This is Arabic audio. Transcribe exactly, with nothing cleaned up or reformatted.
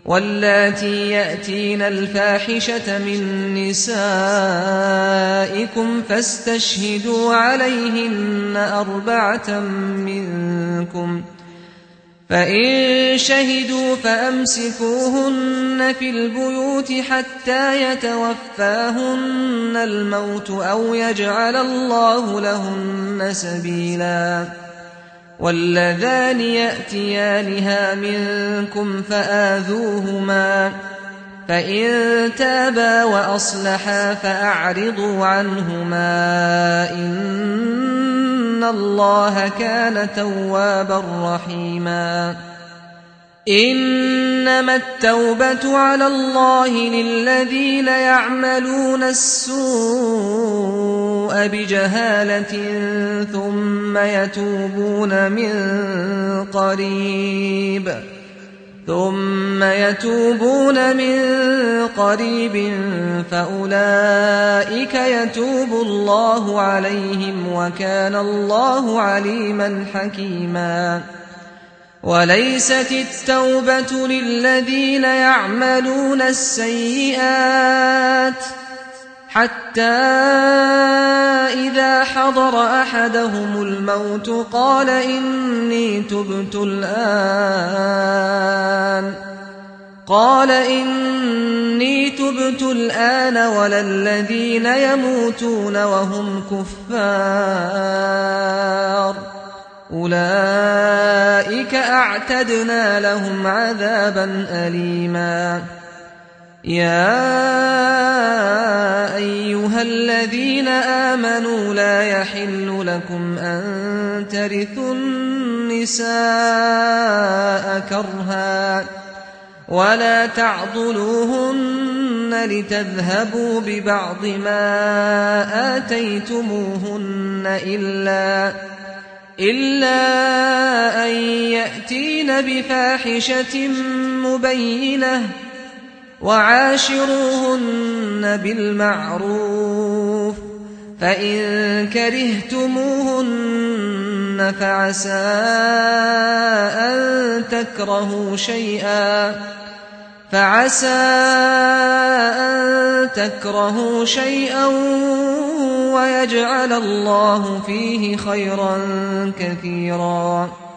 واللاتي يأتين الفاحشة من نسائكم فاستشهدوا عليهن أربعة منكم، فإن شهدوا فأمسكوهن في البيوت حتى يتوفاهن الموت أو يجعل الله لهن سبيلا. واللذان يأتيانها منكم فآذوهما، فإن تابا وأصلحا فأعرضوا عنهما، إن الله كان توابا رحيما. إنما التوبة على الله للذين يعملون السوء بجهالة ثم يتوبون من قريب ثم يتوبون من قريب فأولئك يتوب الله عليهم وكان الله عليما حكيما. وليست التوبة للذين يعملون السيئات حتى إذا حضر أحدهم الموت قال إني تبت الآن قال إني تبت الآن ولا الذين يموتون وهم كفار أولئك أعتدنا لهم عذابا أليما. يا أيها الذين آمنوا لا يحل لكم أن ترثوا النساء كرها ولا تعضلوهن لتذهبوا ببعض ما آتيتموهن إلا إلا أن يأتين بفاحشة مبينة وعاشروهن بالمعروف، فإن كرهتموهن فعسى أن تكرهوا شيئا فعسى أن تكرهوا شيئا ويجعل الله فيه خيرا كثيرا.